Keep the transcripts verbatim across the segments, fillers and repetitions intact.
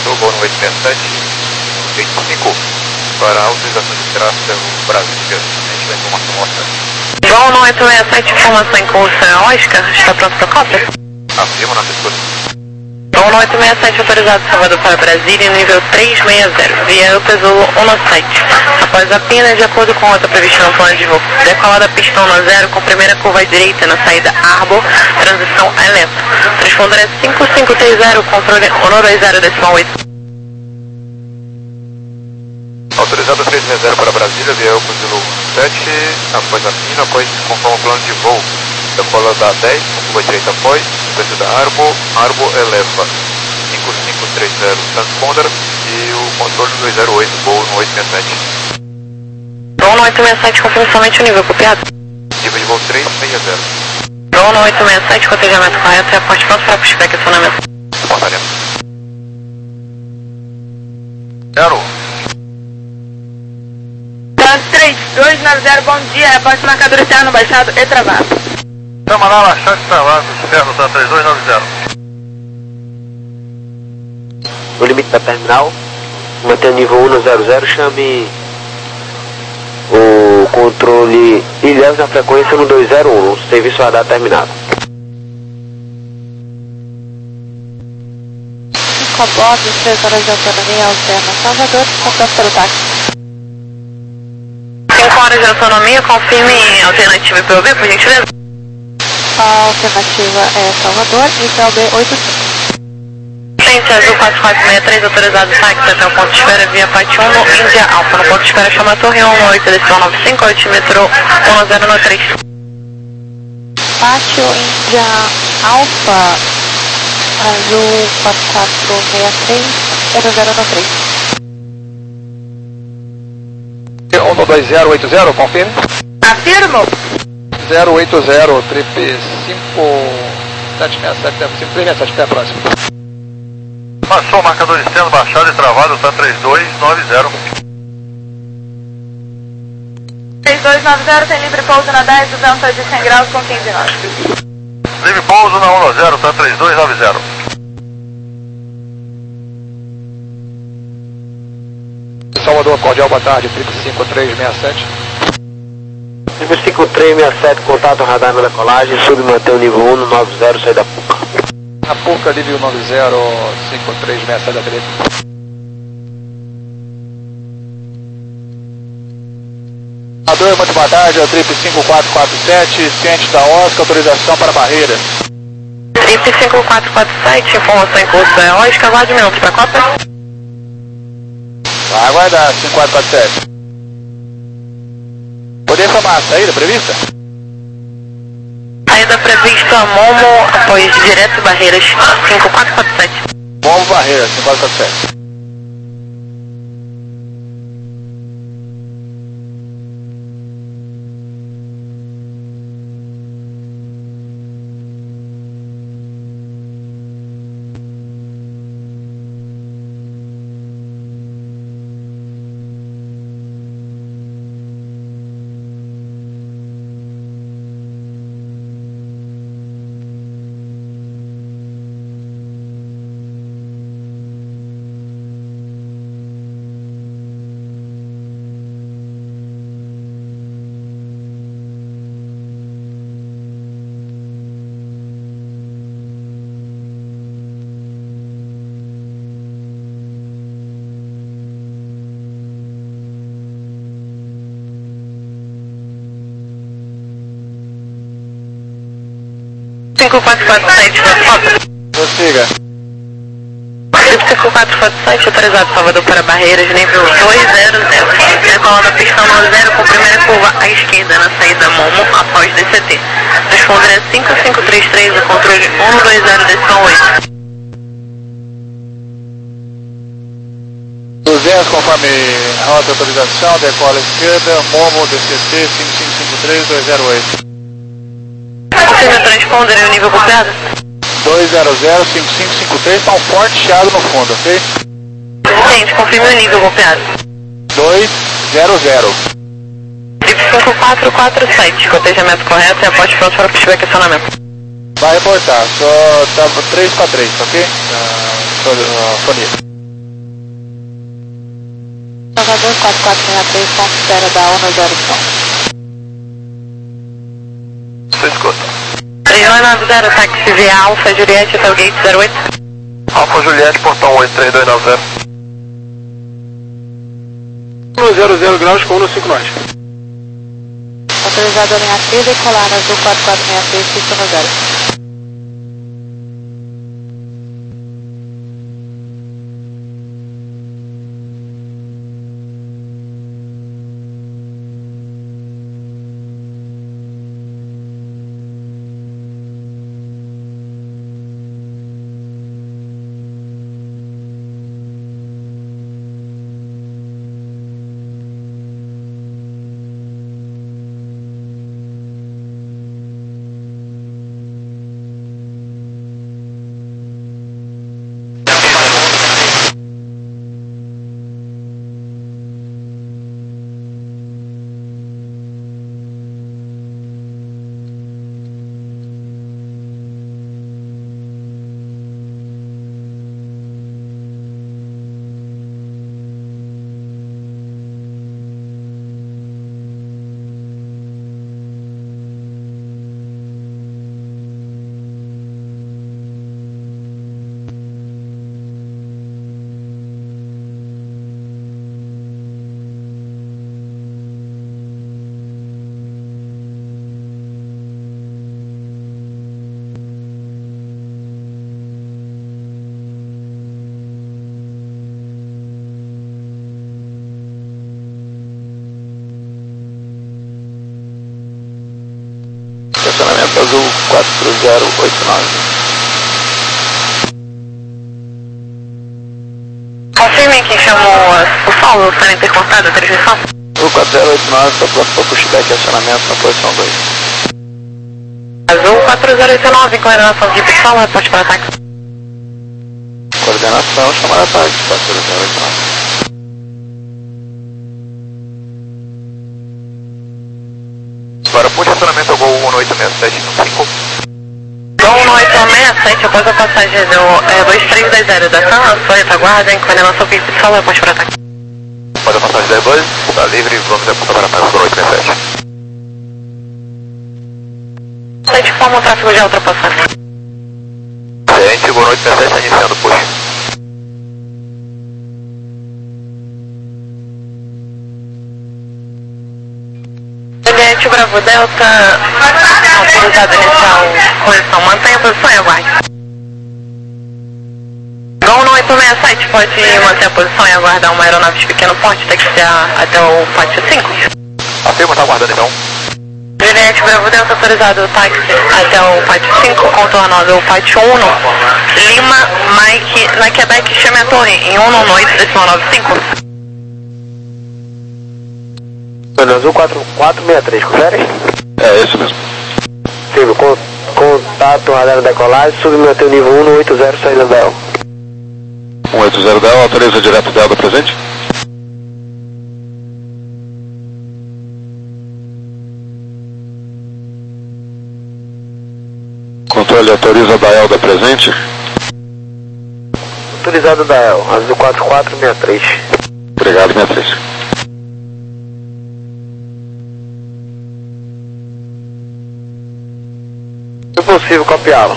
Control, voo no oito seis sete, vinte e cinco, para autorização de tráfego Brasília, a gente vai informação mostra. Voo no oito seis sete, informação em curso, Oscar, está pronto para cópia? Afirma na escuta. Voo no oito seis sete, autorizado Salvador para Brasília, nível trezentos e sessenta, via Upper Zulu um sete. Após a pina, de acordo com a rota prevista no plano de voo, decolada pistão no zero, com primeira curva à direita na saída Arbor, transição a lento. Transponder é cinco cinco três zero, controle um dois zero decimal oito. Autorizado três seis zero para Brasília, via Upper Zulu sete, após a pina, após conforme o plano de voo. Decolada dez, com curva à direita após, saída Arbor, Arbor eleva. cinco cinco três zero, transponder e o controle dois zero oito, voo no oito seis sete. Voo no oito seis sete, confirma somente o nível copiado. Nível de voo três seis zero. Voo no oito seis sete, cotejamento correto e aporte pronto para pushback e acionamento. Portaria. Zero. três dois nove zero, bom dia, reporte marcador externo baixado e travado. Terminal achante travado, externo tá três dois nove zero. No limite da terminal, mantém o nível um no zero zero, chame o controle Ilhéus na frequência no dois zero um, o serviço radar terminado. Incomodo, três horas de autonomia, alterna Salvador, contato pelo táxi. cinco horas de autonomia, confirme alternativa P O B, por gentileza. A alternativa é Salvador e P O B oito cinco. Frente azul quatro quatro seis três, autorizado táxi até o ponto de espera via Pátio um no Índia Alfa. No ponto de espera chama a Torre um no oito decimal nove cinco, altimetro um zero nove três. Pátio Índia Alfa, azul quatro quatro seis três, um zero nove três. um dois zero oito zero, confirme. Afirmo. zero oito zero, trip cinco sete seis sete, cinco três seis sete, até a próxima. Passou o marcador externo baixado e travado, tá três dois nove zero. três dois nove zero, tem livre pouso na dez, o vento é de cem graus com quinze nós. Livre pouso na um zero, tá três dois nove zero. Salvador, cordial, boa tarde, trip cinco três seis sete. Nível cinco três seis sete, contato radar na decolagem, submantém o nível um no nove zero, saída Puca. A Puca, nível nove zero cinco três seis sete da trip. Salvador, muito boa tarde, é o trip cinco quatro quatro sete, ciente da Oscar, autorização para barreiras. Trip cinco quatro quatro sete, informação em curso é Oscar, aguarde minutos para cópia. Vai aguardar, cinco quatro quatro sete. Poder informar a saída prevista? Saída prevista Momo, após direto Barreiras cinco quatro quatro sete. Momo Barreiras, cinco quatro quatro sete. cinco quatro quatro sete, foto. Prossiga. cinco quatro quatro sete, autorizado Salvador para Barreiras, nível dois zero zero. Decolando a pistão no zero com primeira curva à esquerda na saída Momo, após D C T. Responder é cinco cinco três três, o controle um dois zero decimal oito. duzentos conforme a rota de autorização, decola à esquerda, Momo, D C T cinco cinco cinco três dois zero oito. Confirme o transponder e o nível copiado. dois zero zero cinco cinco cinco três, tá um forte chiado no fundo, ok? Gente, confirme o nível copiado. dois zero zero. cinco quatro quatro sete, cotejamento correto e aposte pronto para o pushback e acionamento. Vai reportar, só tá três para três, ok? Uh, Sonia. Salvador quatro quatro seis três, ponto zero da ONU zero som. Você escuta. três dois nove zero, táxi via Alfa Juliette até o gate zero oito. Alfa Juliette, portão oito, três dois nove zero. zero zero graus com um cinco nós. Autorizado a linha T, decolar azul quatro quatro seis três, pista no zero. Estacionamento azul quatro zero oito nove. Confirmem quem chamou o Paulo para intercortado a transmissão. Azul quatro zero oito nove, está pronto para pushback e acionamento na posição dois. Azul quatro zero oito nove, coordenação de pistola, reporte para ataque. Coordenação, chamada ataque, quatro zero oito nove. Agora puxa acionamento ao Gol um oito seis sete cinco. Gol um oito seis sete, após a passagem do é, dois três dois zero da sala, sua retaguarda, em coordenação de pistola, reporte para ataque. Após a passagem da dois, está livre, vamos apontar para a mais Gol oito seis sete. Sete forma o tráfego de ultrapassagem. Ciente, Gol oito seis sete está iniciando o push. Juliette Bravo Delta, autorizado inicial, correção, mantenha a posição e aguarde. Gol um oito seis sete, pode manter a posição e aguardar uma aeronave de pequeno porte, taxiar até o pátio cinco. Afirma, está aguardando então. Juliette Bravo Delta, autorizado o táxi até o pátio cinco, contornando o pátio um, Lima, Mike, na Quebec, chame a torre em um nove oito decimal nove cinco. Azul quatro quatro seis três, confere? É, isso mesmo. Sim, con contato radar decolagem, submanter o nível um no oito zero, saída da Del. um oito zero Del, autoriza direto Del do presente. Controle autoriza da Del da presente. Autorizado da El, azul quatro quatro seis três. Obrigado, sessenta e três. Se possível, copiá-lo.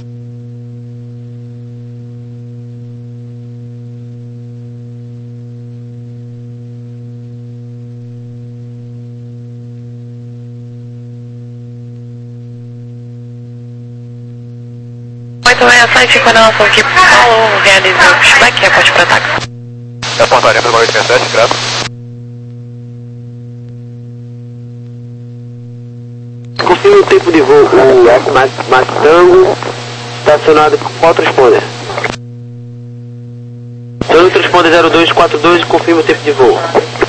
oito seis sete, coordenação de Paulo, realiza o pushback, reporte para ataque. É a portaria do oito seis sete, grato. Confirme o tempo de voo, o F Max, Max Tango, estacionado com qual transponder? Tango transponder zero dois quatro dois, confirme o tempo de voo.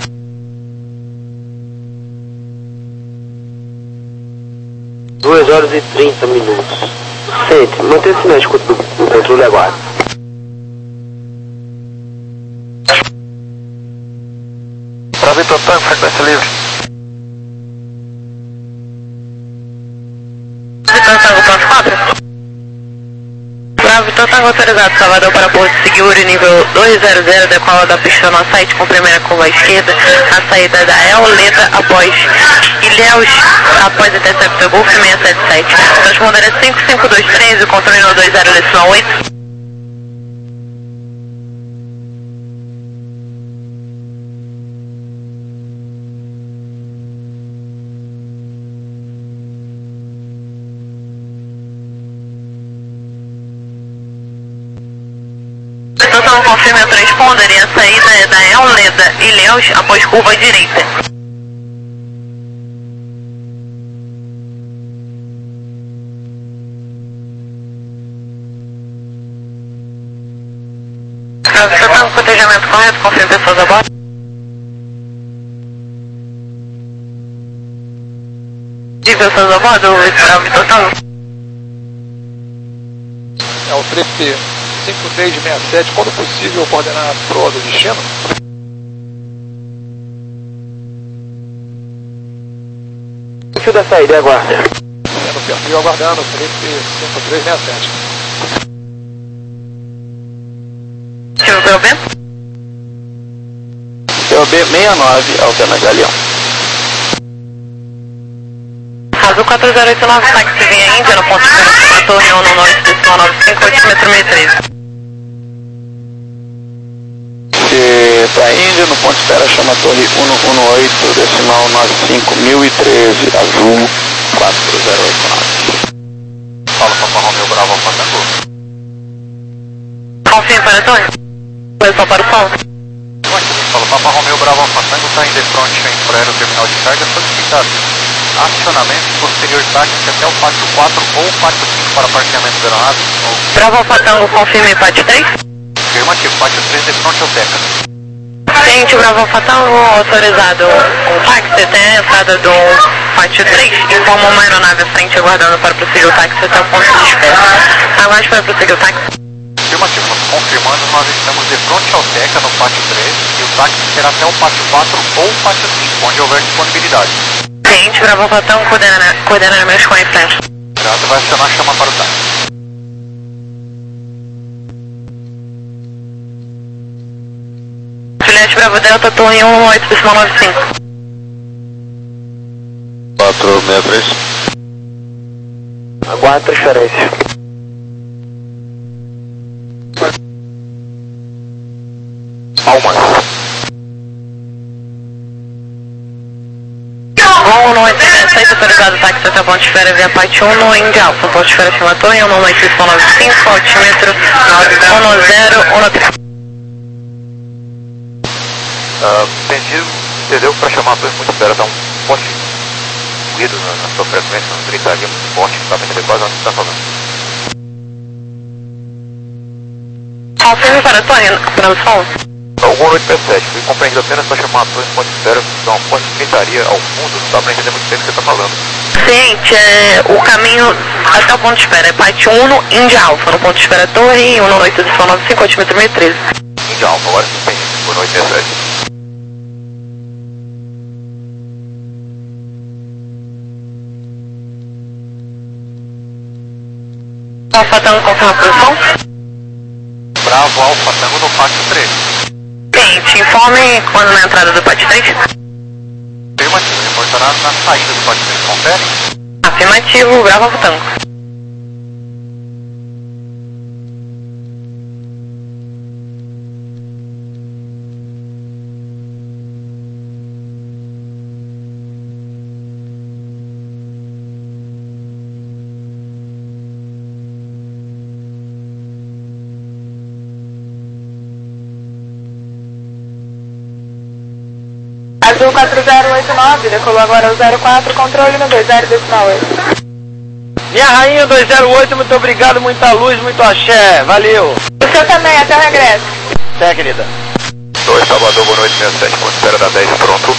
duas horas e trinta minutos. Sente, mantenha-se na escuta do, do controle e aguarde. Bravo total, frequência livre. Bravo Setor Tango autorizado, Salvador para Porto Seguro, nível dois zero zero, decola da pista no site com primeira curva à esquerda, a saída da Eoleta após Ilhéus, após Interceptor Golf seiscentos e setenta e sete. Transponder é cinco cinco dois três, o controle no dois zero decimal oito. Então confirme o transponder e a saída é da Eoleda Ilhéus após curva direita. Você está no cotejamento correto? Confirme pessoas a bordo. De pessoas a bordo, o Bravo total. É o três cinco três seis sete, quando possível, coordenar para o destino. Perfil da saída, aguarde. É no perfil, aguardando, três cinco três seis sete. Tive o P O B? P O B sessenta e nove, Altena Galeão. Azul quatro zero oito nove, táxi vem Índia no ponto de espera, torre um no norte decimal nove cinco, altímetro meio treze. Se para Índia, no ponto de espera, chama torre cento e dezoito, decimal nove cinco, mil e treze, Azul quatro zero oito nove. Fala, Papa Romeu Bravo Alfa Tango. Confirme para a torre. Começou para o sol. Fala, Papa Romeu Bravo Alfa Tango, está em defronte em Freire, terminal de carga, solicitado acionamento posterior táxi até o pátio quatro ou pátio cinco para parqueamento da aeronave. Ou... Bravo Alfa Tango, confirme pátio três. Afirmativo, pátio três de frente ao Teca. Gente, Bravo Alfa Tango, autorizado um táxi até a entrada do pátio três. Informa uma aeronave à frente aguardando para prosseguir o táxi até o ponto de espera. Aguarde para prosseguir o táxi. Afirmativo, confirmando, nós estamos de frente ao Teca no pátio três e o táxi será até o pátio quatro ou pátio cinco, onde houver disponibilidade. Gente, Bravo Alfa Tango, coordenadamente com a frente. Obrigado, vai acionar a chama para o táxi. Juliette Bravo Delta, torre um oito decimal nove cinco. quatro seis três. Aguarde transferência. Almas. Voo no oito sete, autorizado táxi até o ponto de espera via parte um no India Alpha. Ponto de espera chama torre um oito decimal nove cinco, altímetro um zero um três. Uh, entendido, entendeu? Para chamar a torre muito espera, está um poste ruído na, na sua frequência, uma gritaria muito forte, está bem adequado onde você está falando. Confirme para a torre, produção. Algum oito P sete, fui compreendido apenas para chamar a torre muito espera, está um poste de gritaria ao fundo, não dá para entender muito bem o que você está falando. Gente, é, o caminho até o ponto de espera é parte um no India Alpha, no ponto de espera torre um oito decimal nove cinco, altímetro meio treze. India Alpha, agora sim entendi, por oito P sete. Alfa Tango, confirma a posição. Bravo Alfa Tango no pátio três. Gente, informe quando na entrada do pátio três. Afirmativo, reportará na saída do pátio três, confere? Afirmativo, Bravo Alfa Tango. Azul quatro zero oito nove, decolou agora o zero quatro, controle no dois zero decimal oito. Minha rainha dois zero oito, muito obrigado, muita luz, muito axé, valeu. O seu também, até o regresso. Até, querida. dois Salvador, boa noite, sessenta e sete, ponto de espera da dez, pronto.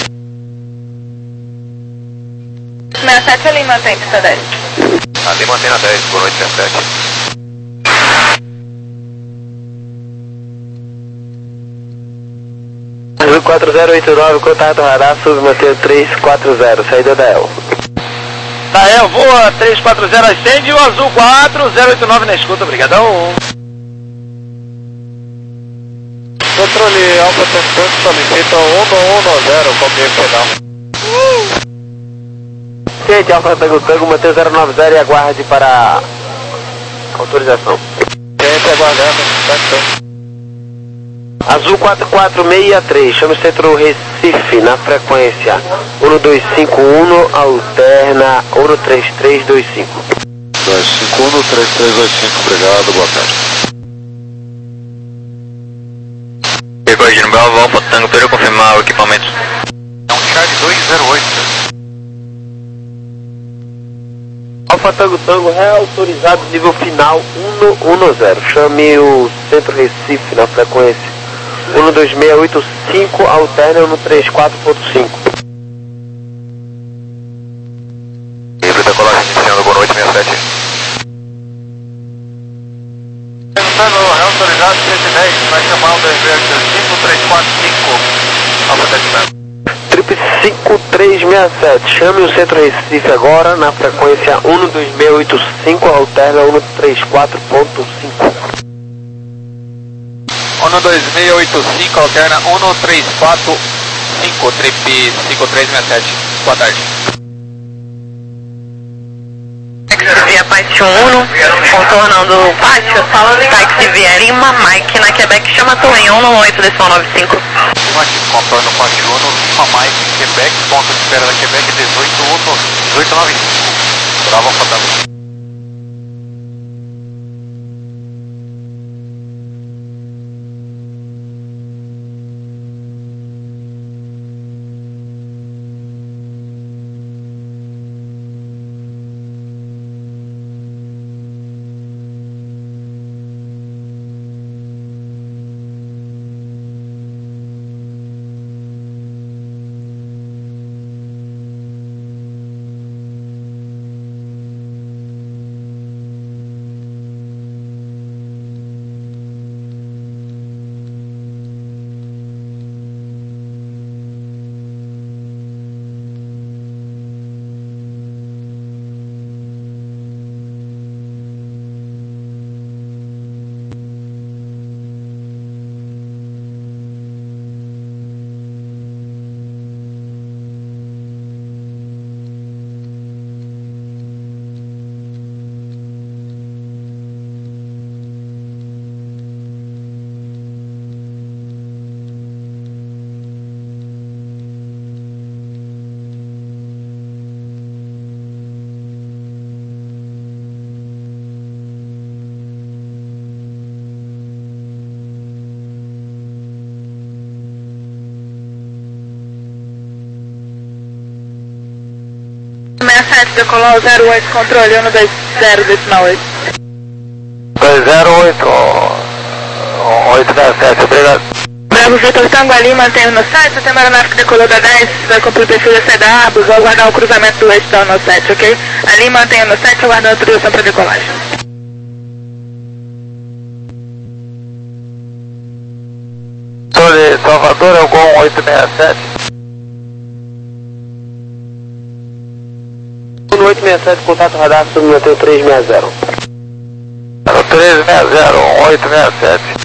sessenta e sete ali, mantém pista dez. Ali mantém na dez, boa noite, sessenta e sete. Azul quatro zero oito nove, contato radar, submanter três quatro zero, saída da E L. Israel, voa três quatro zero, ascende o azul quatro zero oito nove na escuta, obrigadão. Controle Alfa Tango, solicita um um zero, qualquer final. Gente, Alfa Tango Tango, mantém zero nove zero e aguarde para autorização. Gente, aguardando, tá. Azul quatro quatro seis três, chama o centro Recife, na frequência um dois cinco um, alterna um três três dois cinco. dois cinco um, três três dois cinco, obrigado, boa tarde. Recorde Bravo, Alfa Tango, para confirmar o equipamento. É um Charlie dois zero oito. Alfa Tango Tango, reautorizado, nível final um um zero, chame o centro Recife, na frequência um dois seis oito cinco, alterna um três quatro ponto cinco. Livre da colagem iniciando, boa noite, sessenta e sete. Perguntando, reautorizado cento e dez, vai chamar o cinco três quatro cinco, Alfa Tango. Trip cinco três seis sete, chame o centro Recife agora, na frequência um dois seis oito cinco, alterna um três quatro ponto cinco. um dois seis oito cinco, alterna um três quatro cinco, trip cinco três seis sete. Boa tarde. Via Pátio um, contornando o pátio, táxi via Lima, Mike na Quebec, chama a torre um no oito decimal nove cinco. Aqui, contorno Pátio um, Lima, Mike, Quebec, ponto de espera da Quebec, dezoito um, dezoito nove cinco. Bravo, Alfa Tango. sessenta e sete, decolou zero oito, controle um dois zero decimal oito. dois zero oito, oito sete sete, obrigado. Bravo Vitor Tango ali, mantém no sete, tem uma aeronave que decolou da dez, vai cumprir o perfil da C da Arbus, vou aguardar o cruzamento do eixo no sete, ok? Ali mantém no sete, aguardando a autorização para decolagem. Sou de Salvador, é o Gol oito seis sete. No oito seis sete, contato radar, submeteu três seis zero. três seis zero, oito seis sete.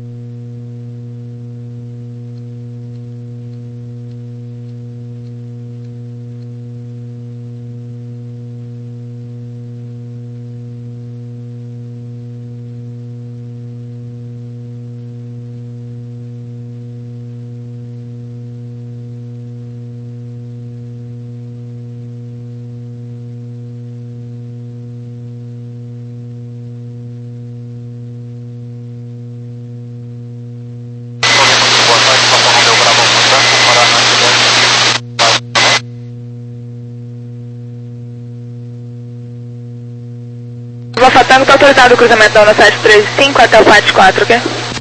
Alfa Tango, está autorizado o cruzamento da sete três cinco até o F A T quatro, ok?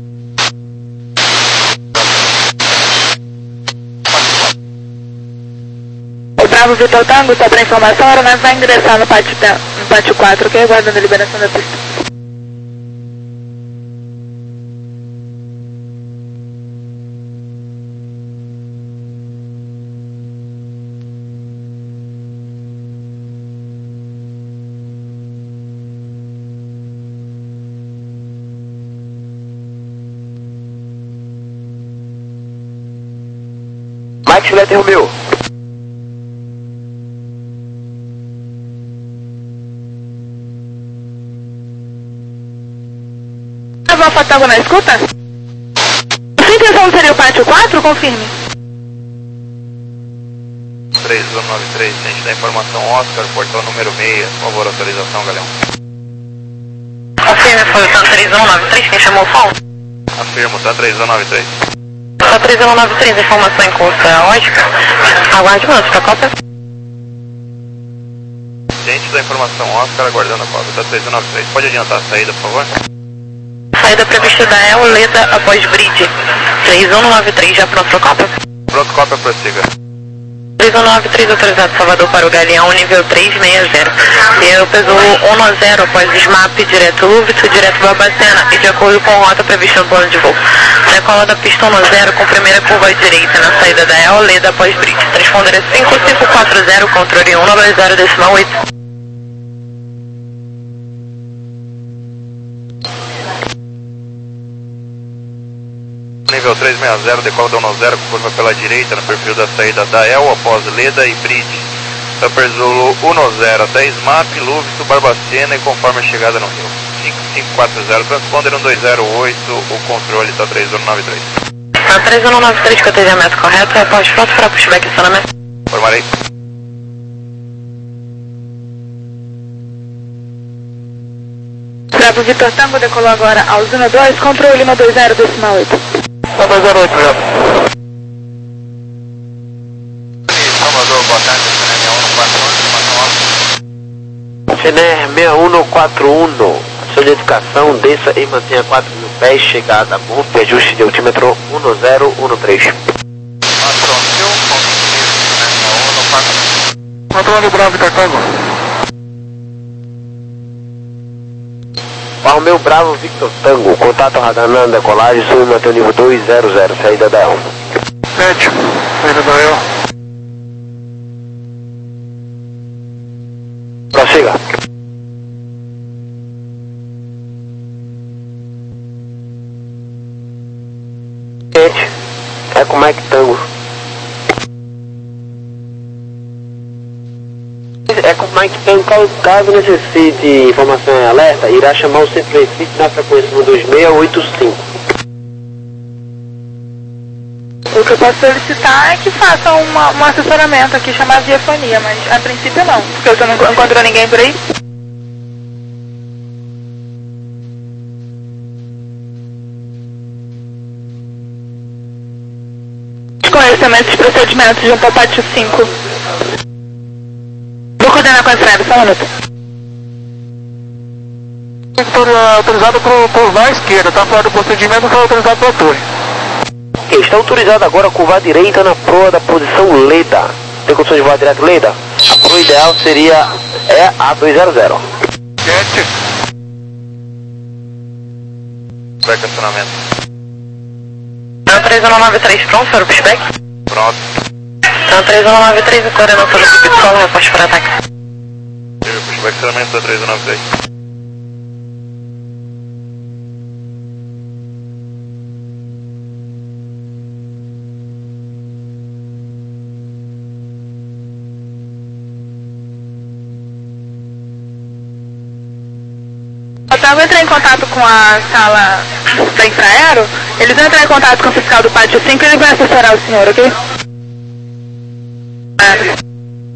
O Bravo Vitor Tango, só para informação, a aeronave vai ingressar no pátio, no pátio quatro, ok? Aguardando a liberação da pista. Fox Juliette Romeo. Alfa Tango na escuta? Sua intenção seria o pátio quatro? Confirme. três um nove três, ciente da informação Oscar, portão número seis, por favor, autorização, Galeão. Confirme, foi o TAN três um nove três, quem chamou o phone? Afirmo, TAN três um nove três. TAN três um nove três, informação em curso é Oscar. Aguarde minutos, para cópia. Ciente da informação Oscar, aguardando a cópia, TAN três um nove três. Pode adiantar a saída, por favor? Saída prevista da El Leda após bridge. três um nove três, já pronto para cópia? Pronto, cópia, prossiga. três um nove três, autorizado Salvador para o Galeão, nível três seis zero. E eu peso um nove zero após S M A P, direto Lúvito, direto Barbacena e de acordo com a rota prevista no plano de voo. Decola da pista um zero com primeira curva à direita na saída da El Leda após bridge. Transponder é cinco cinco quatro zero, controle um nove zero decimal oito. Nível três seis zero, decola da um zero, curva pela direita no perfil da saída da El após Leda e Bridge. Upper Zulu um zero até S M A P, Lúvito, Barbacena e conforme a chegada no Rio. cinco cinco quatro zero, transponder um dois zero oito, o controle está três um nove três. Na três um nove três, cotejamento correto, após pronto para pushback e acionamento. Formarei. Bravo Vitor Tango decolou agora ao Zona dois, controle um dois zero decimal oito. um dois zero oito, já. Salvador, boa tarde, Cener seis um quatro um, solidificação, desça e mantenha quatro mil pés, chegada a Monte, ajuste de altímetro um zero um três. Controle Bravo, Vitor Tango. Palmeu Bravo Victor Tango, contato radar na decolagem, sub manter o nível dois zero zero, saída da El. sete, saída da El. Prossiga. Gente, é com Mike Tango. É com Mike Tango, caso necessite informação em alerta, irá chamar o Centro Recife na frequência um dois seis oito cinco. O que eu posso solicitar é que façam uma, um assessoramento aqui chamado diafonia, mas a princípio não, porque você não encontrou ninguém por aí. Esclarecimento dos procedimentos de um Papatio cinco. Vou coordenar com a estrada, só um minuto. Autorizado por curvar à esquerda, tá fora do procedimento, foi autorizado pela torre. Está autorizado agora a curvar à direita na proa da posição Leda. Tem condições de voar direto Leda? A proa ideal seria é a dois zero zero. Jet. Vai estacionamento. Na três um nove três, pronto para o pushback? Pronto. Na três um nove três, coordenando pelo equipe de solo, reposte para ataque. Tive pushback estacionamento da três um nove três. Eu vou entrar em contato com a sala da Infraero, eles vão entrar em contato com o fiscal do Pátio cinco e ele vai assessorar o senhor, ok? É.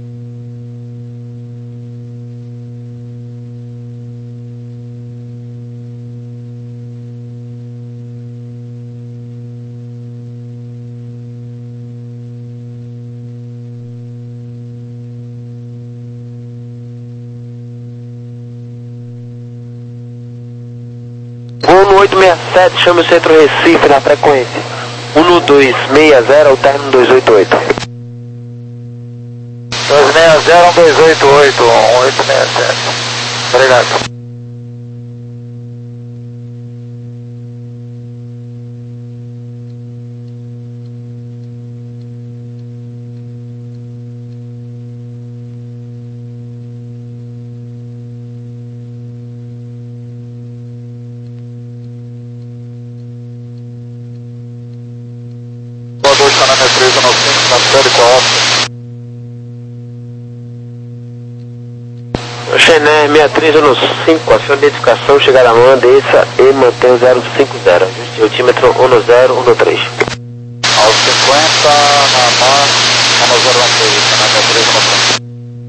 oito seis sete, chama o Centro Recife na frequência um dois seis zero, alterno dois oito oito. dois seis zero, um dois oito oito, um oito seis sete. Obrigado. Está na minha três um nove cinco, na série com a Oscar. Xené seis três um cinco, aciona a identificação, chegada a mão, desça e mantém o zero cinco zero. Ajuste altímetro um zero um três. Aos cinquenta, na mar, um zero um três, na seis três um cinco.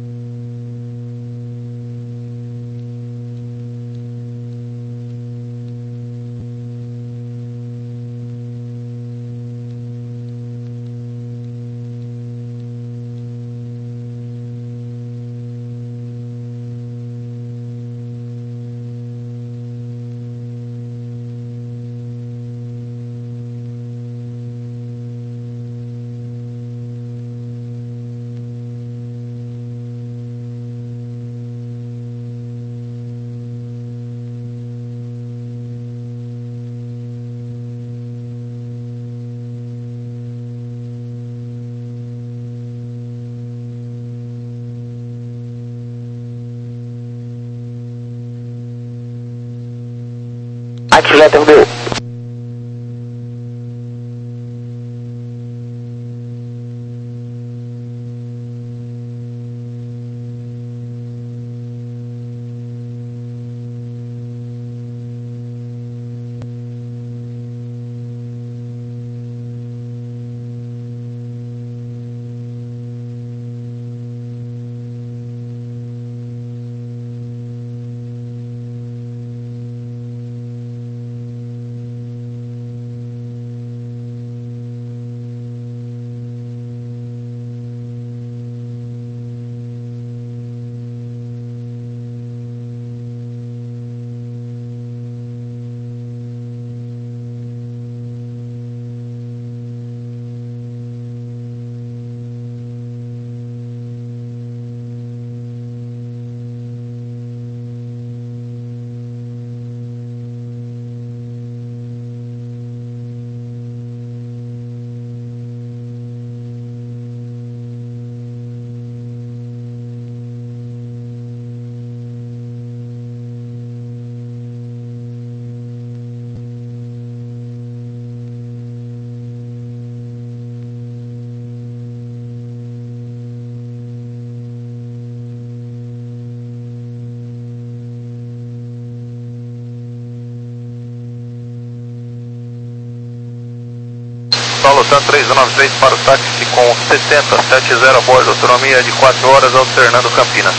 Aqui, letra B. Paulo Santos três um nove três para o táxi com sessenta, sete zero a bordo, autonomia de quatro horas, alternando Campinas.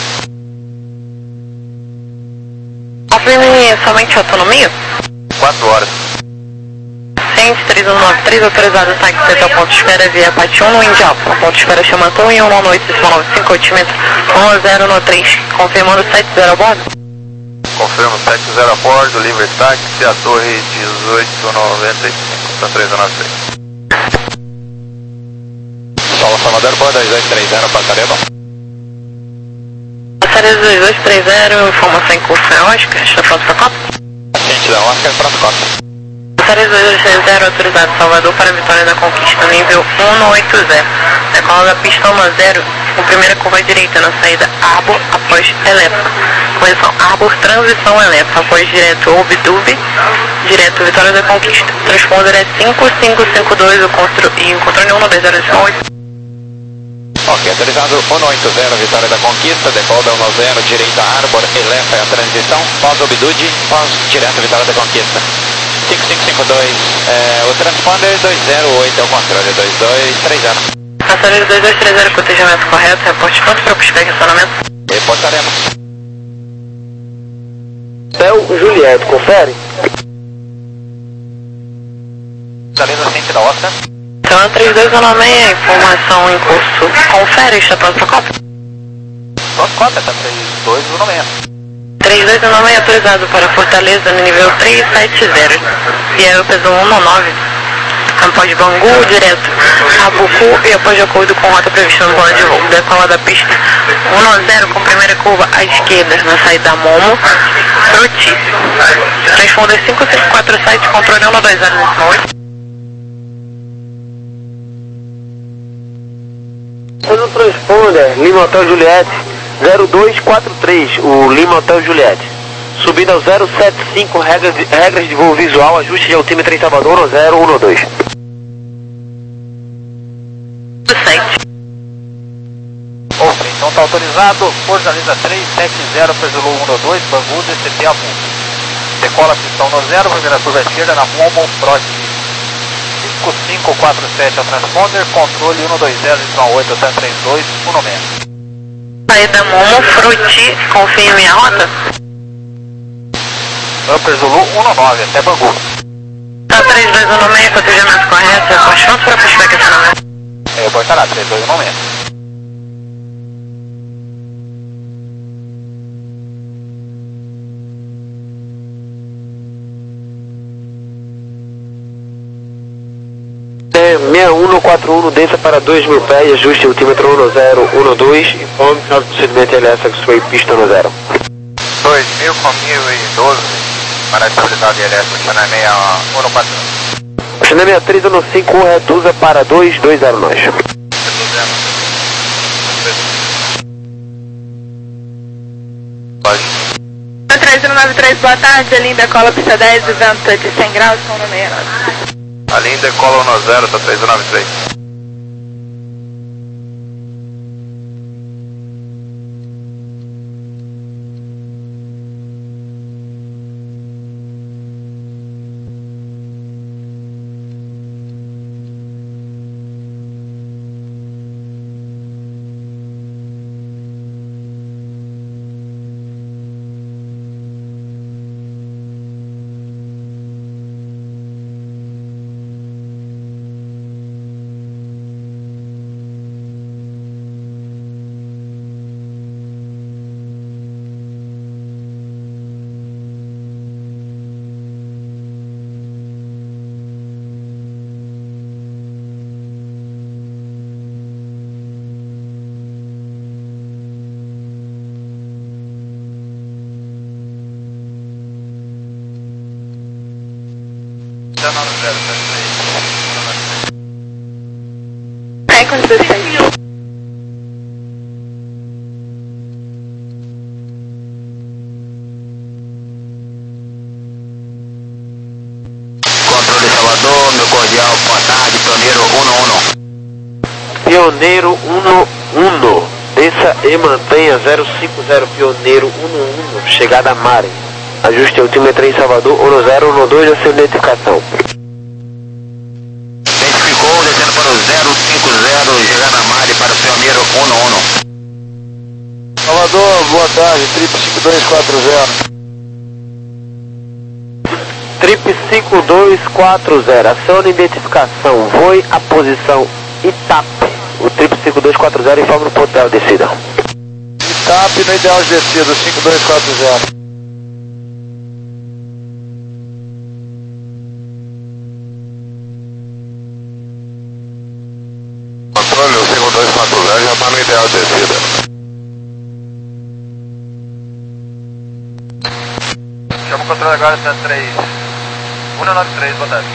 Confirme somente autonomia? quatro horas. Ciente três um nove três, autorizado táxi até o ponto de espera via Pati um no Indianapolis. Ponto de espera Chamatou e um uma noite, nove cinco, altímetro um zero um três. Confirmando sete zero a bordo? Confirmo sete zero a bordo, livre táxi, a torre dezoito noventa e cinco, Santos três um nove três. Paulo Salvador, boa dois dois três zero, Passarela. Passarela dois dois três zero, informação em curso é Oscar, está pronto para Copa? Ciente da Oscar, pronto Copa. Passarela dois dois três zero, autorizado Salvador para a Vitória da Conquista, nível um oito zero. Decola da pista um zero, com primeira curva à direita na saída Arbor, após Elepa. Conexão Arbor, transição Elepa, após direto Obdube, direto Vitória da Conquista. Transponder é cinco cinco cinco dois, o constru... e o controle um nove zero oito. Ok, autorizado um oito zero, Vitória da Conquista, decola da um zero, direita Arbor, Elepa é a transição, pós Obdude, pós direto Vitória da Conquista. cinco cinco cinco dois, é, o transponder dois zero oito é o controle, dois dois três zero. Passageiro dois dois três zero, cotejamento correto, reporte pronto para o estacionamento. Reportaremos. Hotel Juliette, confere? Localiza Ciente da Oscar. Então, três dois um nove seis, informação em curso. Confere, está pronto para Copa? Pronto Copa, tá três dois um nove seis. três dois um nove seis, autorizado para Fortaleza, no nível três sete zero. E aí eu peso um nove. Após Bangu, direto Abucu e após de acordo com a rota prevista no plano de voo. Decola da pista um zero com primeira curva à esquerda na saída Momo, Fruti. Transponder cinco cinco quatro sete, controle um dois zero oito. No transponder, Lima Hotel Juliette, zero dois quatro três, o Lima Hotel Juliette. Subindo ao zero sete cinco, regras de, regras de voo visual, ajuste de altímetro em Salvador, zero um dois. está autorizado, Forza Lisa três sete zero para Zulu um dois, Bangu, D C P a Momo. Decola pistão no zero, primeira curva esquerda na Momo, Prot cinco cinco quatro sete ao transponder, controle um dois zero, Y oito, T três dois, um seis. Saída Momo, Fruti, confirme a rota. Upper Zulu um nove, até Bangu. Tá três dois um seis, cotejamento correto, reporte pronto para pushback essa número. É, reportará, três dois um seis. seis um quatro um, desça para dois mil pés, ajuste altímetro um zero um dois, informe final do procedimento L S X-Ray, pista no zero. dois mil com mil e doze, para a estabilidade L S, Xané seis um quatro um. Xané seis três um cinco, reduza para dois dois zero nós. Pode. três um nove três, boa tarde, Linda, cola pista dez, vento de cem graus, com o número. A linha decola um zero, tá três um nove três. Aí, com dezesseis. Controle Salvador, meu cordial, boa tarde, pioneiro um um. Pioneiro um um, desça e mantenha zero cinco zero, Pioneiro um um, chegada a Mare. Ajuste altímetro em Salvador, um zero um dois, a sua identificação. Identificou, descendo para o zero cinco zero, chegada a Mare para o pioneiro um um. Salvador, boa tarde, Trip cinco dois quatro zero. Trip cinco dois quatro zero, aciona identificação, voe a posição Itap. O Trip cinco dois quatro zero informa no ponto de descida. Itap no ideal de descida, cinco dois quatro zero. Controle, o cinco dois quatro zero já está no ideal de descida. Chama o controle agora, T três um nove três, boa tarde.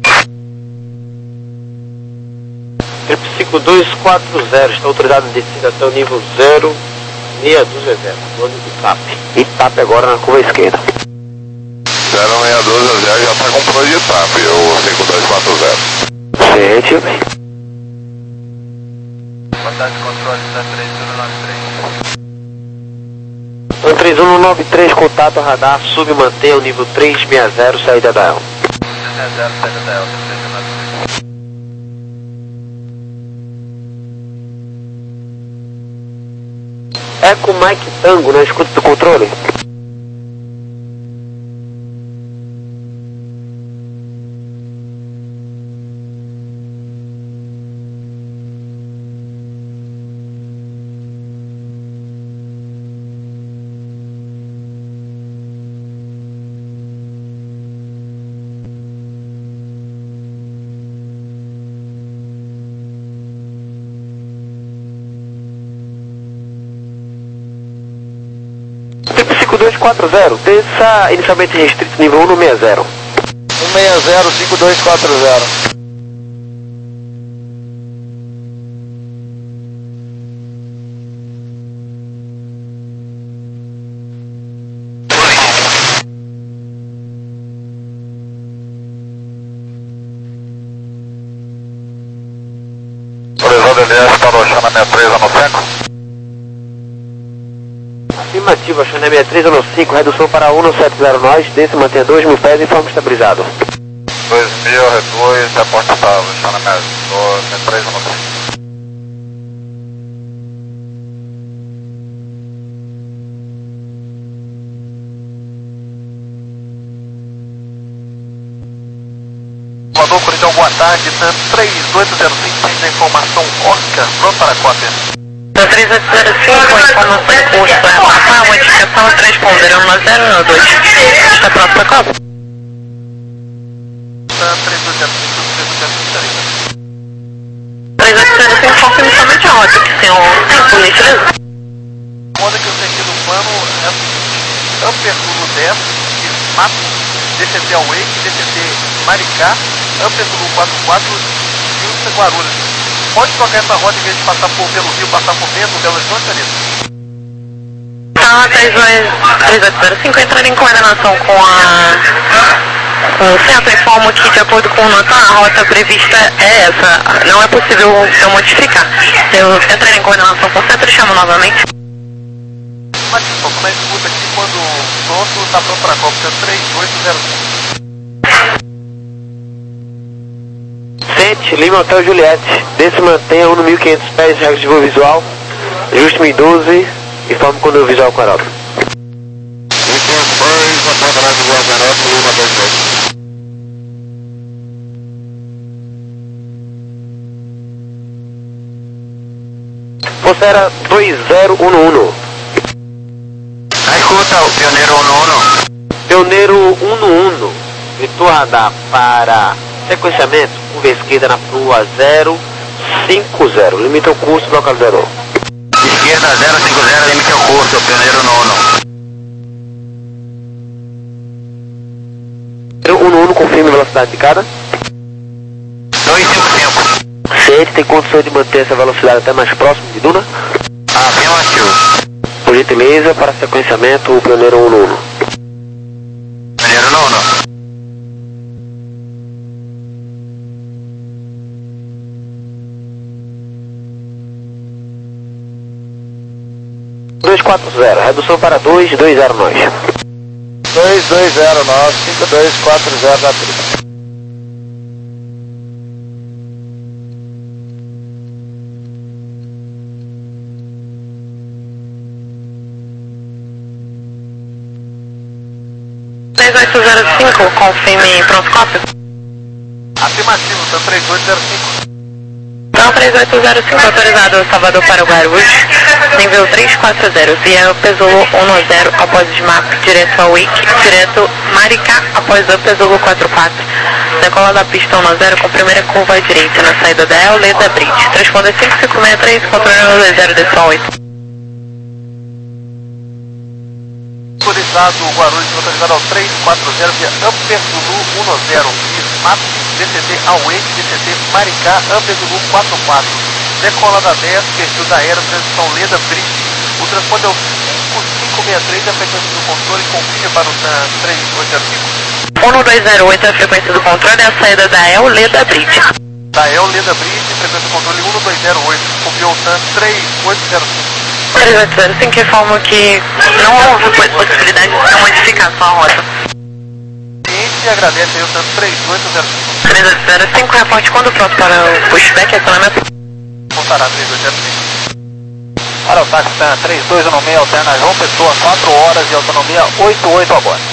Trip cinco dois quatro zero, está autorizado em descida até o nível zero seis dois zero, nome do Itap. Itap agora na curva esquerda. zero seis dois zero já está com plano de Itap, o cinco dois quatro zero. Gente, bem. Boa tarde, controle, T três um nove três. T três um nove três, contato radar, sub mantenha o nível três seis zero, saída da El. três seis zero, saída da El, três um nove três. Eco Mike Tango na escuta do controle. cinco dois quatro zero, desça inicialmente restrito nível um seis zero. um seis zero, cinco dois quatro zero. Autorizado L S para o Xané seis três no seco. Afirmativo, achando sexenta e três um cinco, redução para um sete zero nós, desse mantém dois mil pés e forma estabilizado. dois mil, reduz, reporte estável, achando sessenta e três um cinco. Voador Corinthians, boa tarde, TAM três oito zero cinco, tem informação Oscar, pronto para a cópia. TAM três oito zero cinco, informação curso, é mapa, modificação, transponder um zero um dois. Está pronto para a cópia? TAM três oito zero cinco, três oito zero cinco, três oito zero cinco, confirme somente a rota, que tem um tempo, gentileza. Moda que eu tenho aqui no plano é o seguinte: Ampertulo dez, Mato, D C T ao Wake, D C T Maricá, Ampertulo quatro quatro, Wilson Guarulhos. Pode tocar essa rota em vez de passar por, pelo Rio, passar por dentro, Belo Horizonte, Anitta? Tá, três oito zero cinco, entrar em coordenação com a... com o centro, informo que, de acordo com o NOTAM, a rota prevista é essa. Não é possível eu modificar. Eu entrarei em coordenação com o centro e chamo novamente. Mas só como é que escuta aqui quando pronto, tá pronto para a cópia, três oito zero cinco. Sente, Lima Hotel Juliette, desse mantenha um no mil e quinhentos pés, regra de voo visual, ajuste-me em doze e forme quando o visual com a aeródromo. mil e quinhentos pés, apontamento do Algaroto, Lima dois dois. Pulseira dois zero um um. Na escuta, o pioneiro um um. Pioneiro um um, virtual radar para sequenciamento, curva esquerda na rua zero cinco zero, limita o curso, local zero. Esquerda zero cinco zero, limite ao curso, pioneiro um um. um um, confirme a velocidade indicada. dois cinco cinco. Se ele tem condições de manter essa velocidade até mais próximo de Duna, Afirmativo. por gentileza, para sequenciamento, o pioneiro um um. Pioneiro um um. dois quatro zero, redução para dois dois zero nós. dois dois zero nove, cinco dois quatro zero da tripa. três oito zero cinco, confirme pronto cópia. Afirmativo, TAM três oito zero cinco. Então, três oito zero cinco, autorizado Salvador para o Guarulhos, nível três quatro zero, via Pesulo um zero, após desmape, direto ao Wake, direto Maricá, após o Pesulo quatro quatro, decola da pista um zero, com primeira curva à direita, na saída da El Leda Bridge, transponder cinco cinco seis três, controle um zero, decimal oito. Autorizado o Guarulhos, autorizado ao três quatro zero, via Ampertulo um zero, Mato, D C T ao Wake, D C T Maricá, Ampertulo quatro quatro, decola da dez, perfil da Aero, transição Leda Bridge, o transponder é o cinco cinco seis três, a frequência do controle, confirme para o TAM três oito zero cinco. um dois zero oito, a frequência do controle é a saída da El Leda Bridge. Da El Leda Bridge, frequência do controle um dois zero oito, confirme o TAM três oito zero cinco. três oito zero cinco, informo que não houve possibilidade de não modificar sua rota. E agradece aí o TAM três oito zero cinco. três oito zero cinco, reporte quando pronto para o pushback e acionamento. Voltará três oito zero cinco. Para o táxi TAM três dois um seis, alterna João Pessoa, quatro horas e autonomia oito oito a bordo.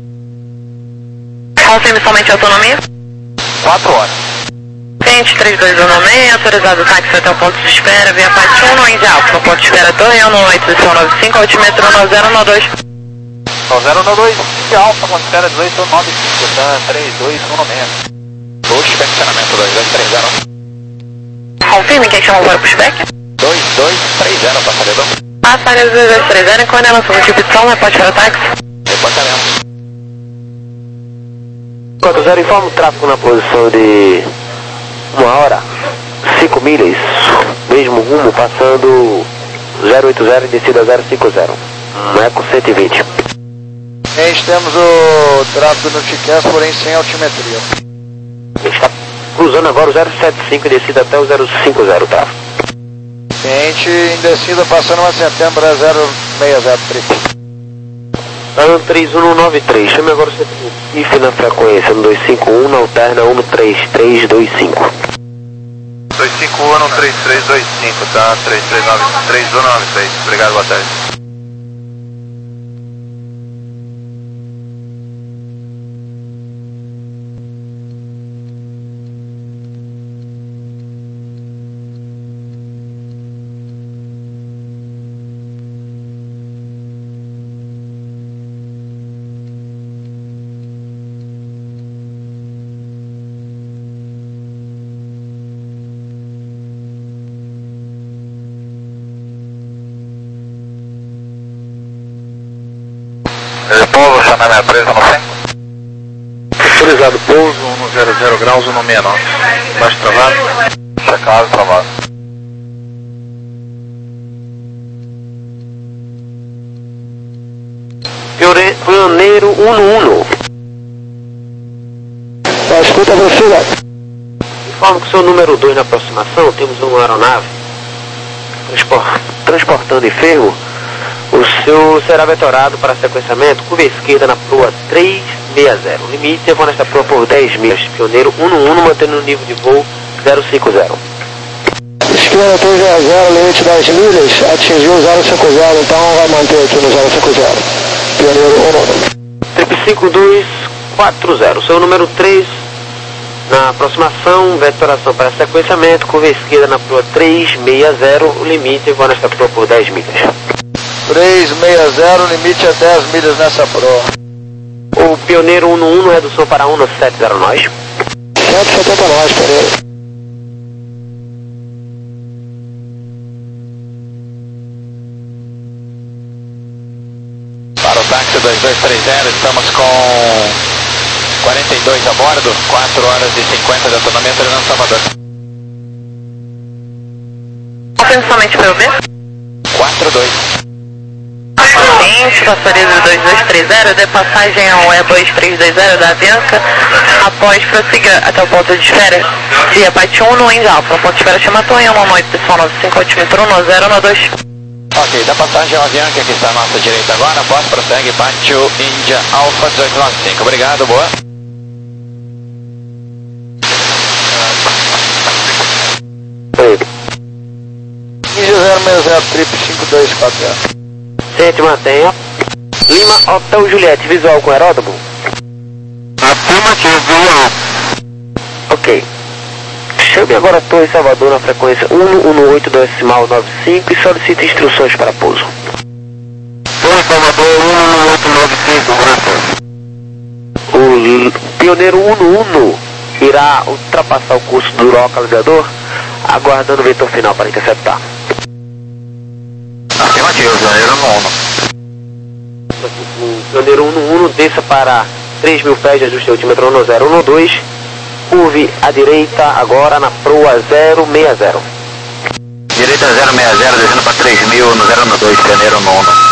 Confirme somente a autonomia. quatro horas. Cliente três dois um seis, autorizado o táxi até o ponto de espera, via parte um, no Índia Alfa, no ponto de espera Torre um oito nove cinco, altimetro um zero um dois. um zero um dois, Índia Alfa, ponto de espera dezoito nove cinco, TAM três dois um seis. Pushback, acionamento dois dois três zero. Confirme quem chamou para o pushback. dois dois três zero, passageiro. Passageiro dois dois três zero, em coordenação do tipo de som, reporte para o táxi. Reportaremos. quatro zero, informa o tráfego na posição de uma hora, cinco milhas, mesmo rumo, passando zero oito zero em descida zero cinco zero, um Eco cento e vinte. Gente, temos o tráfego no Tiquet, porém sem altimetria. A gente está cruzando agora o zero sete cinco em descida até o zero cinco zero, tráfego. Cliente em descida passando uma setembro, zero seis zero trip. Ano três um nove três, chame agora o centro Recife na frequência no dois cinco um, na alterna um três três dois cinco. dois cinco um, três três dois cinco, tá? três três nove três um nove três. Obrigado, boa tarde. Pouso, chamar minha presa no cem. Autorizado pouso no zero zero graus no sessenta e nove. Baixo travado. Checado, travado. Pioneiro um um. Tá, escuta a velocidade. Informo que o seu número dois na aproximação, temos uma aeronave transportando enfermo. O seu será vetorado para sequenciamento, curva esquerda na proa três seis zero. Limite, eu vou nesta proa por dez milhas. Pioneiro um um, mantendo o nível de voo zero cinco zero. Esquerda três zero zero, limite dez milhas, atingiu o zero cinco zero, então vai manter aqui no zero cinco zero. Pioneiro um um. Trip cinco dois quatro zero, seu número três na aproximação, vetoração para sequenciamento, curva esquerda na proa três seis zero, o limite, eu vou nesta proa por dez milhas. três seis zero, limite é dez milhas nessa proa. O Pioneiro um um, redução para um sete zero nós. cento e setenta nós, Pereira. Para o táxi dois dois três zero, estamos com quarenta e dois a bordo, quatro horas e cinquenta de autonomia, Treinando Salvador. Atenção pelo B. quatro dois. Paciente, passageiro dois dois três zero, de passagem ao E dois três dois zero da Avianca, após prossiga até o ponto de espera, via Pate um no Indy Alpha, ponto de espera chama Tonha, uma noite pessoal nove cinco altímetro um zero um dois. Ok, da passagem ao Avianca, que está à nossa direita agora, após prossegue Pátio Índia Alfa dezoito nove cinco, obrigado, boa. Índia zero seis zero, trip cinco dois quatro zero. Sente, mantenha. Lima, Hotel Juliette, visual com aeródromo? Afirmativo, visual. Ok. Chame agora a Torre Salvador na frequência um um oito decimal nove cinco e solicite instruções para pouso. Torre Salvador um um oito nove cinco, O Pioneiro um um irá ultrapassar o curso do localizador, aguardando o vetor final para interceptar. Afirmativo, Pioneiro um um. O Pioneiro um um desça para três mil pés de ajuste altímetro um zero um dois, curve à direita agora na proa zero seis zero. Direita zero seis zero, descendo para três mil no zero um dois, Pioneiro um um.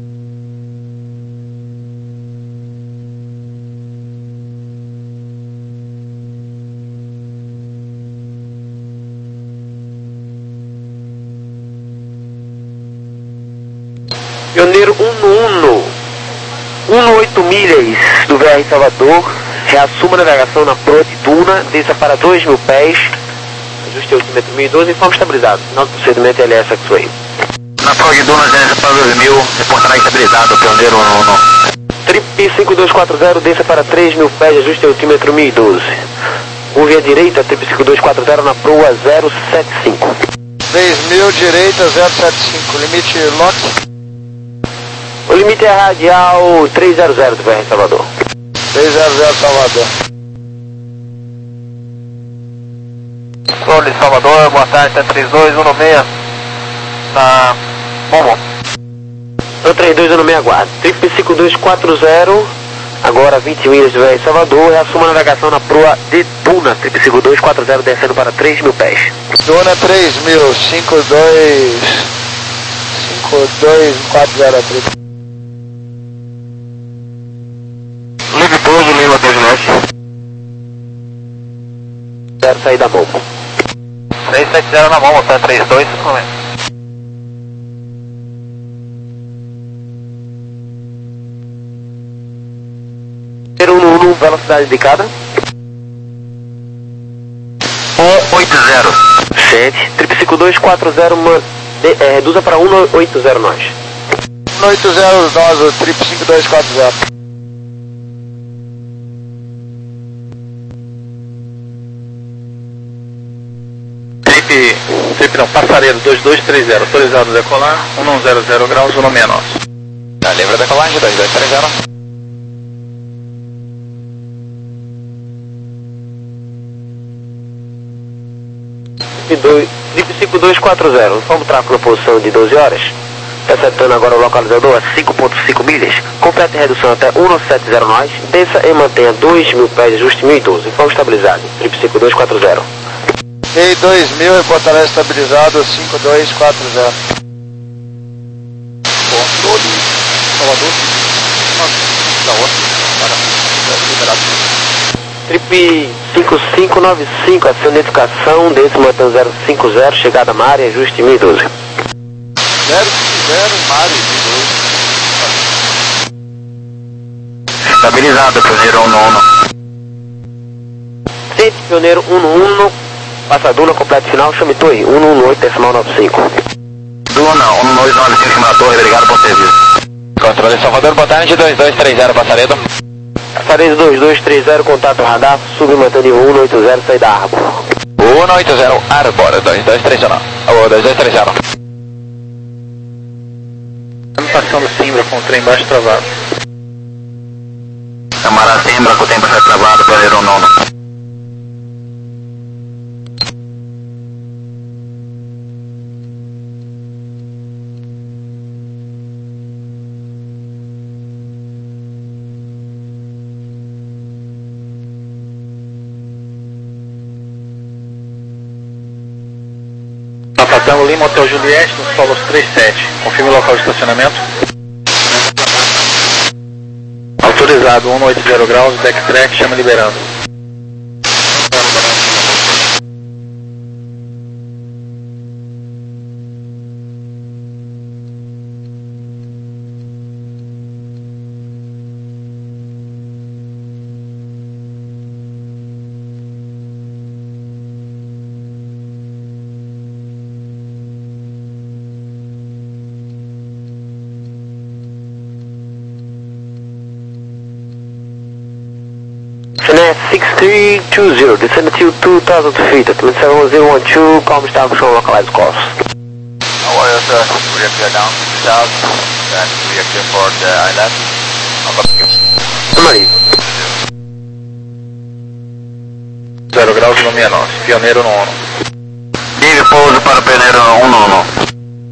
Pioneiro um um, um oito milhas do V R Salvador, reassuma a navegação na proa de Duna, desça para dois mil pés, ajuste altímetro mil e doze, informe estabilizado, final do procedimento L S X-Way. Na proa de Duna, desça para dois mil, reportará estabilizado, Pioneiro um um. Trip cinco dois quatro zero, desça para três mil pés, ajuste altímetro mil e doze. Curve à direita, Trip cinco dois quatro zero na proa zero sete cinco. três mil, direita zero sete cinco, limite lock. O limite é radial trezentos do V R Salvador. trezentos Salvador. Controle Salvador, boa tarde, sete três dois um seis na Momo. sete três dois um seis aguarda. Trip cinco dois quatro zero, agora vinte milhas do V R Salvador, reassuma a navegação na proa de Duna. Trip cinco dois quatro zero descendo para três mil pés. Duna três mil, cinco dois cinco dois quatro zero trip. Livre pouso, Lima dois Juliette. Quero sair da Momo. seis sete zero na Momo, sete três dois, comenta. velocidade indicada? um oito zero. Sente. Trip cinco dois quatro zero, man, de, é, reduza para um oito zero nós. um oito zero nós, o Trip cinco dois quatro zero. Trip, trip não, passaredo dois dois três zero, autorizado a decolar, um zero zero graus, o nome é nosso. Tá livre a decolagem, dois dois três zero. Trip cinco dois quatro zero, informa o tráfego na posição de doze horas. Resetando agora o localizador a cinco ponto cinco milhas. Complete redução até um sete zero nós. Desça e mantenha dois mil pés de ajuste mil e doze. Informe estabilizado. Trip cinco dois quatro zero. E dois mil e Porto estabilizado, cinco dois quatro zero. Controle, Salvador, da outra, liberado. Trip cinco cinco nove cinco, ação de identificação, desça e mantenha zero cinco zero, chegada à área, ajuste mil e doze. zero cinco zero, Mário, dois. Estabilizado, Pioneiro um um. Sente, Pioneiro um um, passa a Duna, completo final, chame torre, um um oito decimal nove cinco. Duna, um dois nove cinco, cima da torre, obrigado por ter visto. Controle de Salvador, boa tarde, dois dois três zero, passaredo. Passaredo dois dois três zero, contato radar, sub mantendo nível um oito zero, saída Arbor. um oito zero, Arbor, dois dois três zero. Ou dois dois três zero. Estamos passando Simbra com o trem baixo travado. Camarada Simbra com o tempo já travado, Pioneiro um um. Tango Lima, Hotel Juliette, no Solos três sete. Confirme o local de estacionamento. Autorizado, um oito zero graus, backtrack, chama liberando. six three two zero, descend to two thousand feet, at seven zero one two, calm staff, show localized course. How are you, sir? We are clear down to the south, and we are clear for the island. How about you? Maria. zero graus, nome é nosso. Pioneiro no ONU. Diga pouso para Pioneiro um um.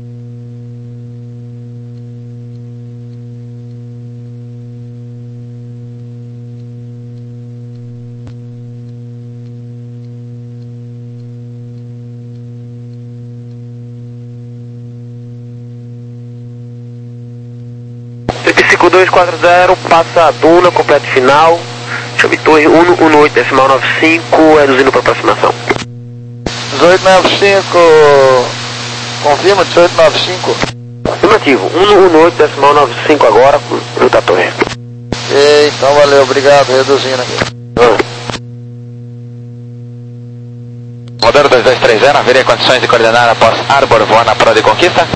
cinco dois quatro zero, passa a Duna, completo final, chame torre um um oito decimal nove cinco, reduzindo para aproximação. dezoito nove cinco, confirma, dezoito nove cinco. Afirmativo, um um oito decimal nove cinco agora, junto à torre. E, então valeu, obrigado, reduzindo aqui. Ah. Modelo dois dois três zero, haveria condições de coordenar após Arbor voar na prova de conquista?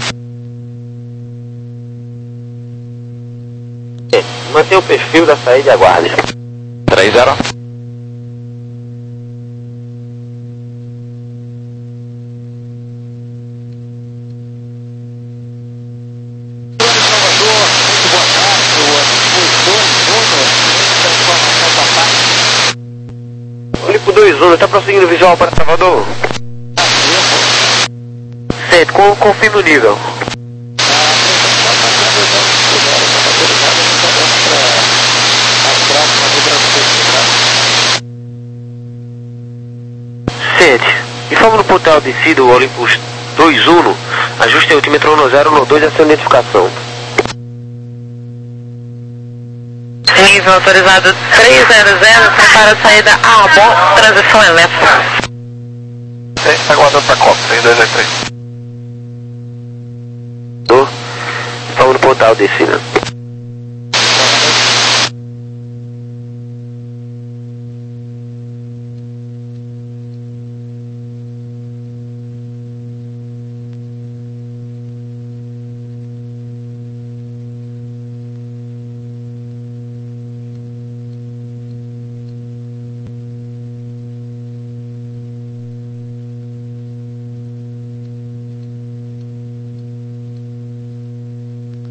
Mantenha o perfil da saída e aguarde. três zero. Filipe dois um, está prosseguindo visual para Salvador? Certo, com, confirme o nível. Sede, informa no portal de Cido Olympus dois um, ajuste altímetro um zero no dois, ação de identificação. Nível autorizado três zero zero, prepara a saída Arbor, transição elétrica. Sim, tá aguardando pra Copa, três dois dois três. Tô, informa no portal de Cido.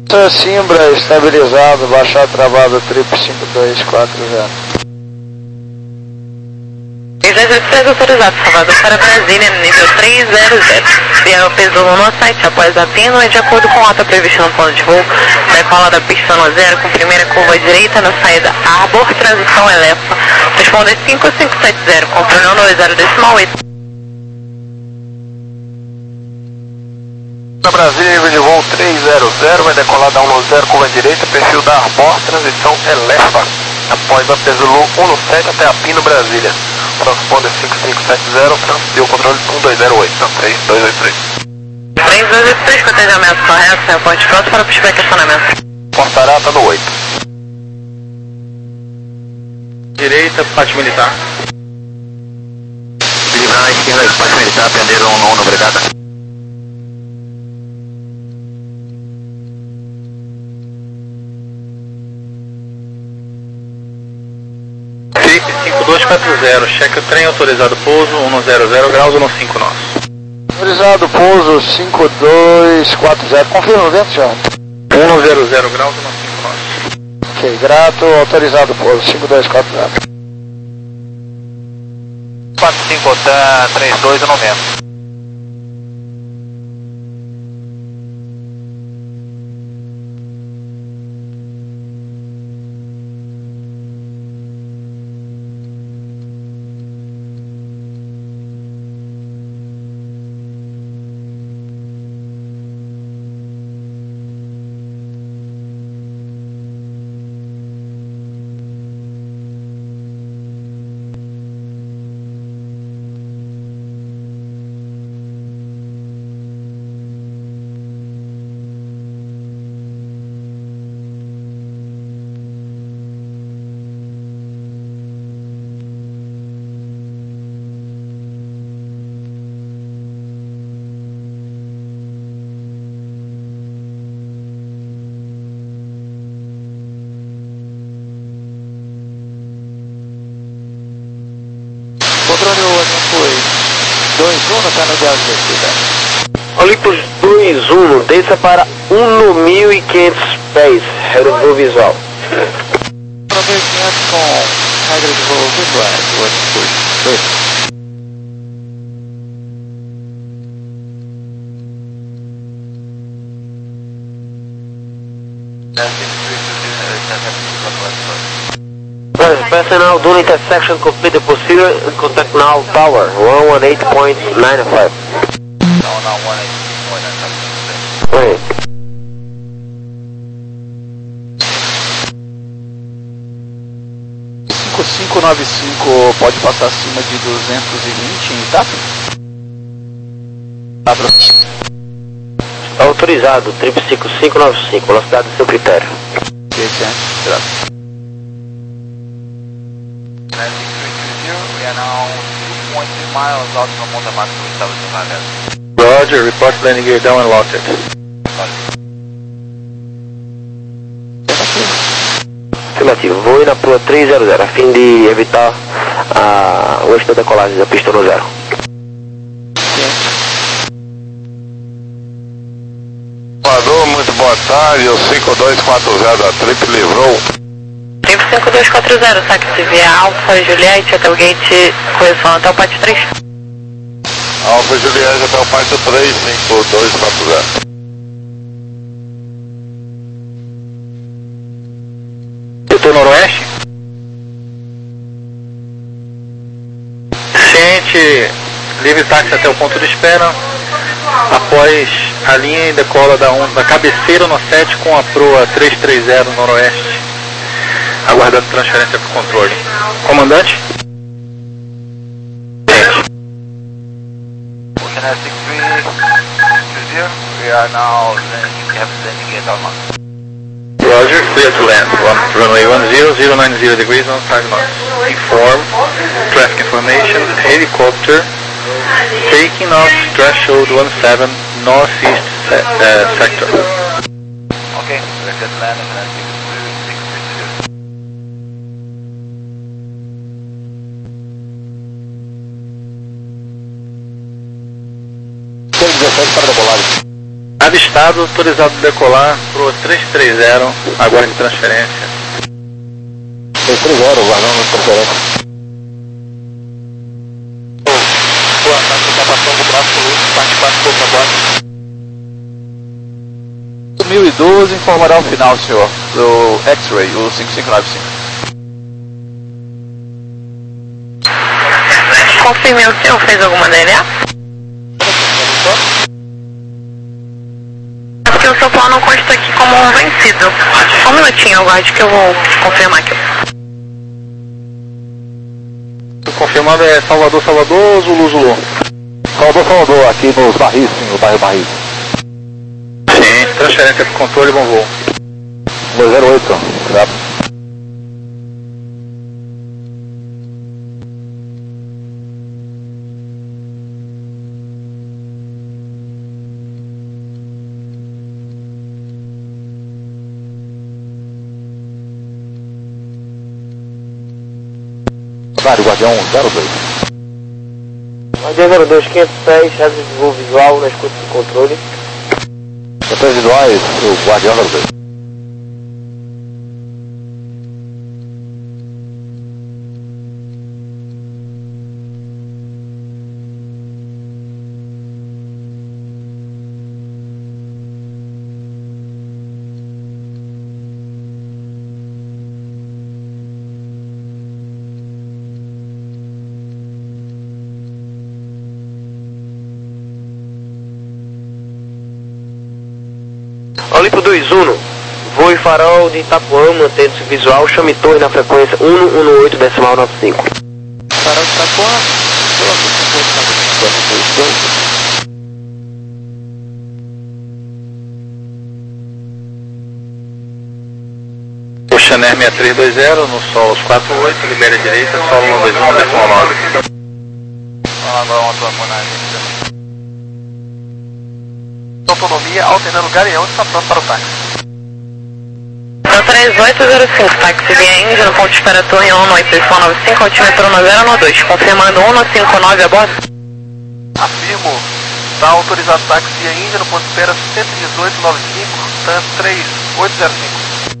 Simbra estabilizado, baixar travado, trip cinco dois quatro zero. três autorizado, Salvador para Brasília, nível três zero zero. Via Pesouro no site, após a pino, é de acordo com a rota prevista no plano de voo, decola da pista no zero, com primeira curva direita na saída Arbor, transição Elefa, responde cinco cinco sete zero, controlando dois zero decimal oito. Na Brasília, nível de voo três zero zero, vai decolar da um zero, curva direita, perfil da Arbor, transição Elefa, após a Pesouro um sete até a Pino, Brasília. Transponder cinco cinco sete zero, transferiu o controle um dois zero oito, não, três dois oito três. três dois oito três, cotejamento correto, reporte pronto para o pushback questionamento. Portará, tá no oito. Direita, parte militar. Livrar à esquerda, espaço militar, atender um nono, obrigado. cinco dois quatro zero, cheque o trem, autorizado pouso, um zero zero graus, um cinco nós. Autorizado pouso cinco dois quatro zero, confirma o vento, João. um zero zero graus, um cinco nós. Ok, grato, autorizado pouso cinco dois quatro zero. quatro cinco três dois, noventa. Controle Olympus dois um, no canal de asa descida. Olympus dois um, desça para um mil e quinhentos pés, aerovoo visual. Aproveitamento com regra de voo visuais, Olympus dois um. Personnel during intersection, complete the procedure and contact now tower one one eight point nine five. Não, não, one eight point nine five. Oi. cinco cinco nove cinco pode passar acima de duzentos e vinte em TAP? Autorizado, trip cinco cinco nove cinco, velocidade do seu critério. Esse é, graças. We are now two point three miles out from Monte Marco, establishing landing. Roger, report landing gear down and locked it. Afirmativo, voe na Prua três zero zero, a fim de evitar a, o eixo da decolagem da pista no zero. Salvador, muito boa tarde, o cinco dois quatro zero da Trip livrou. Trip cinco dois quatro zero, táxi via Alfa Juliette até o gate, correção até o pátio três. Alfa Juliette até o pátio três, cinco dois quatro zero. Setor noroeste. Ciente, livre táxi até o ponto de espera. Após a linha e decola da, um, da cabeceira no sete com a proa três três zero noroeste. Aguardando transferência para o controle. Comandante? Ocean six three two zero, we are now landing, have landing at Alma. Roger, clear to land. One, runway one zero, zero nine zero degrees on five knots. Inform, traffic information, helicopter, taking off threshold one seven, northeast se uh, sector. Okay, we're set to land and landing six three two zero. dezessete para decolagem. Avistado, autorizado a decolar pro três três zero, aguarde transferência. três três zero, guardando transferência. Boa tarde, ocupação do braço luto, parte quatro, pouco a bordo. mil e doze informará o final, senhor, do X-Ray, o cinco cinco nove cinco. Confirme, o senhor fez alguma D N A? Porque o seu plano consta aqui como um vencido. Só um minutinho, aguarde que eu vou confirmar aqui. Confirmado é Salvador, Salvador, Zulu, Zulu. Salvador, Salvador, aqui nos Barris, sim, no bairro Barris. Sim, transferência para controle, bom voo. dois zero oito, cuidado. Rádio Guardião zero dois. Guardião zero dois, quinhentos e seis, redes de voo visual na escuta de controle. Questões visuais, o Guardião zero dois. Olimpo dois um, voo e farol de Itapuã, mantendo-se visual, chame torre na frequência um um um oito decimal nove cinco. Farol de Itapuã, O Chanel seis três dois zero, no solo quatro oito, libera a direita, solo um dois um, decimal nove. Agora uma tua autonomia, alternando Galeão, está pronto para o táxi. três oito zero cinco, táxi via Índia, no ponto de espera torre um oito decimal nove cinco, altímetro um zero um dois, confirmando um cinco nove a bordo. Afirmo, está autorizado táxi via Índia, no ponto de espera cento e dezoito nove cinco, TAN três oito zero cinco.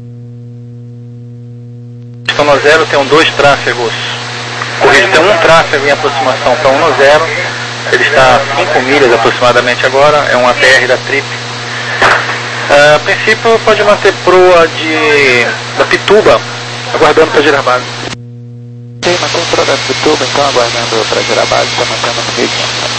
Pistão zero, tem dois tráfegos. Correio tem um tráfego em aproximação para um zero. Ele está a cinco milhas aproximadamente agora, é um A T R da Trip. Uh, a princípio pode manter proa de, da Pituba, aguardando para girar base. Sim, mantém proa da Pituba, então aguardando para girar base, está mantendo no ritmo.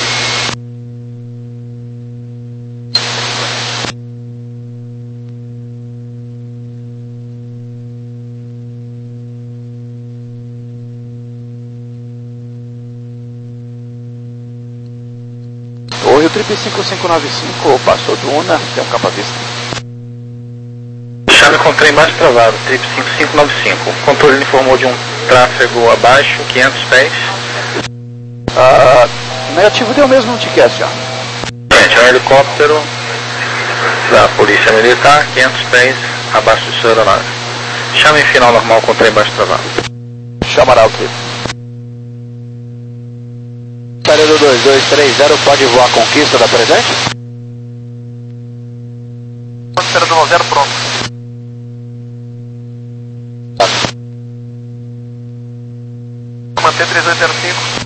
Oi, o Trip cinco cinco nove cinco passou do Una, tem um capa vista. Chave com trem mais travado, Trip cinco cinco nove cinco. O controle informou de um tráfego abaixo, quinhentos pés. Ah, negativo deu mesmo um ticket já. Gente, é um helicóptero da Polícia Militar, quinhentos pés abaixo de sua aeronave. Chame final normal com trem baixo travado. Chamará o Trip. Período dois dois três zero, pode voar a conquista da presente? Espera do zero pronto. Manter três oito zero cinco.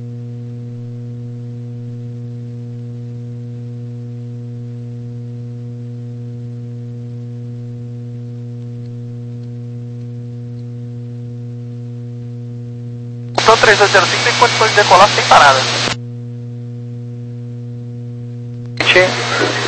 Então três oito zero cinco tem condições de decolar sem parada.